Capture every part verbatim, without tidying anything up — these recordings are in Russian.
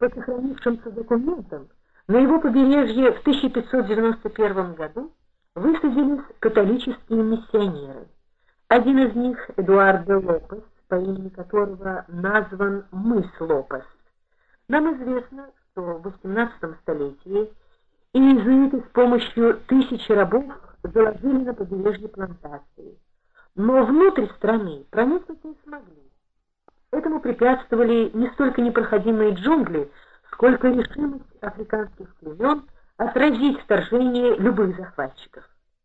По сохранившимся документам, на его побережье в тысяча пятьсот девяносто первом году высадились католические миссионеры. Один из них, Эдуардо Лопес, по имени которого назван мыс Лопес. Нам известно, что в восемнадцатом столетии иезуиты с помощью тысячи рабов заложили на побережье плантации, но внутрь страны проникнуть не смогли. Этому препятствовали не столько непроходимые джунгли, сколько решимость африканских племен отразить вторжение любых захватчиков.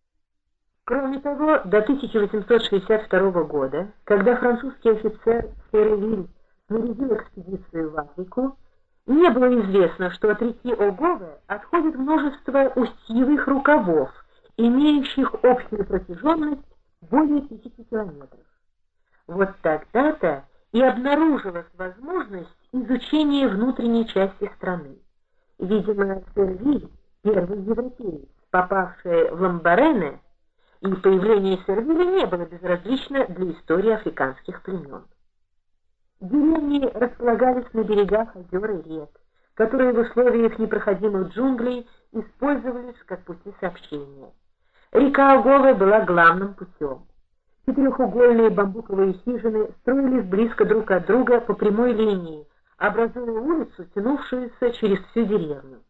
Кроме того, до тысяча восемьсот шестьдесят второго года, когда французский офицер Серевиль снарядил экспедицию в Африку, не было известно, что от реки Огове отходит множество устьевых рукавов, имеющих общую протяженность более тысячи километров. Вот тогда-то и обнаружилась возможность изучения внутренней части страны. Видимо, Сервиль, первый европеец, попавший в Ламбарене, и появление Сервиля не было безразлично для истории африканских племен. Деревни располагались на берегах озер и рек, которые в условиях непроходимых джунглей использовались как пути сообщения. Река Огове была главным путем. Четырехугольные бамбуковые хижины строились близко друг от друга по прямой линии, образуя улицу, тянувшуюся через всю деревню.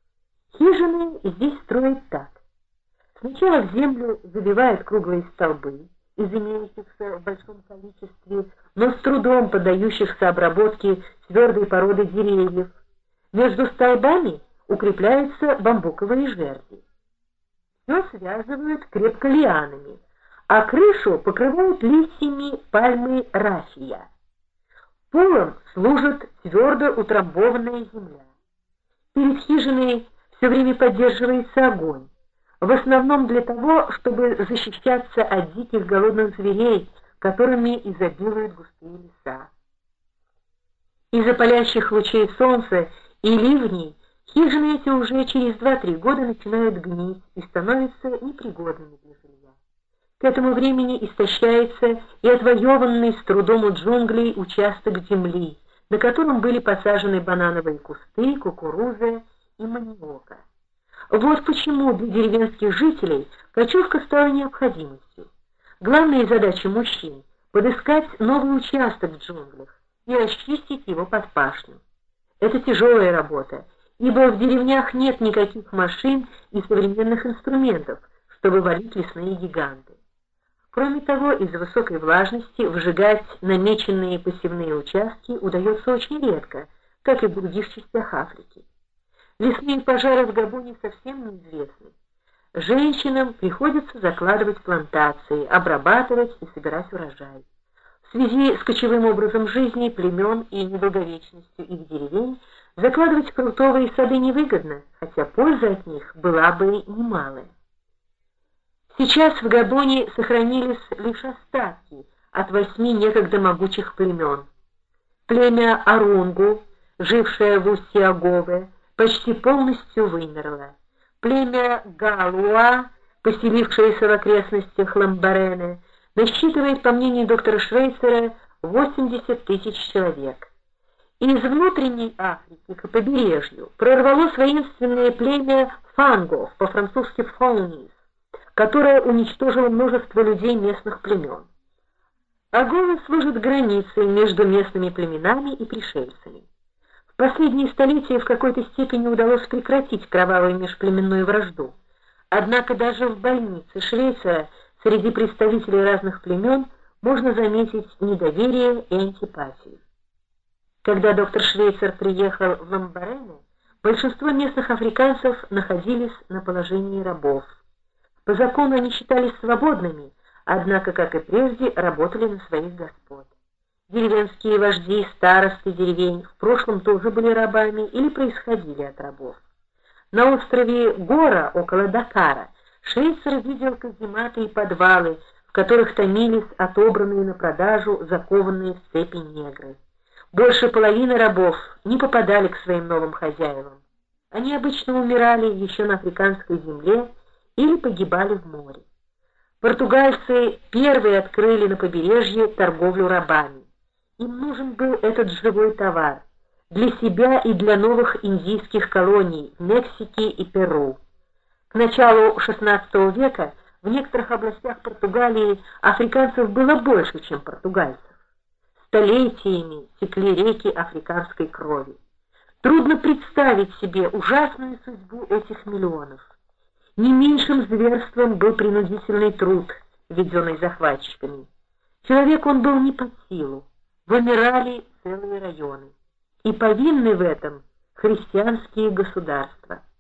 Хижины здесь строят так. Сначала в землю забивают круглые столбы, из имеющихся в большом количестве, но с трудом поддающихся обработке твердой породы деревьев. Между столбами укрепляются бамбуковые жерди. Все связывают крепко лианами, а крышу покрывают листьями пальмы рафия. Полом служит твердо утрамбованная земля. Перед хижиной все время поддерживается огонь, в основном для того, чтобы защищаться от диких голодных зверей, которыми изобилуют густые леса. Из-за палящих лучей солнца и ливней хижины эти уже через два-три года начинают гнить и становятся непригодными для жилья. К этому времени истощается и отвоеванный с трудом у джунглей участок земли, на котором были посажены банановые кусты, кукуруза и маниока. Вот почему для деревенских жителей кочевка стала необходимостью. Главная задача мужчин – подыскать новый участок в джунглях и расчистить его под пашню. Это тяжелая работа, ибо в деревнях нет никаких машин и современных инструментов, чтобы валить лесные гиганты. Кроме того, из-за высокой влажности выжигать намеченные посевные участки удается очень редко, как и в других частях Африки. Лесные пожары в Габоне совсем неизвестны. Женщинам приходится закладывать плантации, обрабатывать и собирать урожай. В связи с кочевым образом жизни племен и недолговечностью их деревень закладывать фруктовые сады невыгодно, хотя польза от них была бы немалая. Сейчас в Габоне сохранились лишь остатки от восьми некогда могучих племен. Племя Арунгу, жившее в устье Огове, почти полностью вымерло. Племя Галуа, поселившееся в окрестностях Ламбарене, насчитывает, по мнению доктора Швейцера, восемьдесят тысяч человек. Из внутренней Африки к побережью прорвалось воинственное племя фангов, по-французски фаунис, которое уничтожило множество людей местных племен. Огове служит границей между местными племенами и пришельцами. В последние столетия в какой-то степени удалось прекратить кровавую межплеменную вражду. Однако даже в больнице Швейцара среди представителей разных племен можно заметить недоверие и антипатию. Когда доктор Швейцар приехал в Ламбарене, большинство местных африканцев находились на положении рабов. По закону они считались свободными, однако, как и прежде, работали на своих господ. Деревенские вожди, старосты деревень в прошлом тоже были рабами или происходили от рабов. На острове Гора, около Дакара, Швейцар видел казематы и подвалы, в которых томились отобранные на продажу закованные в цепи негры. Больше половины рабов не попадали к своим новым хозяевам. Они обычно умирали еще на африканской земле или погибали в море. Португальцы первые открыли на побережье торговлю рабами. Им нужен был этот живой товар, для себя и для новых индийских колоний в Мексике и Перу. К началу шестнадцатого века в некоторых областях Португалии африканцев было больше, чем португальцев. Столетиями текли реки африканской крови. Трудно представить себе ужасную судьбу этих миллионов. Не меньшим зверством был принудительный труд, введенный захватчиками. Человек он был не под силу, вымирали целые районы. И повинны в этом христианские государства.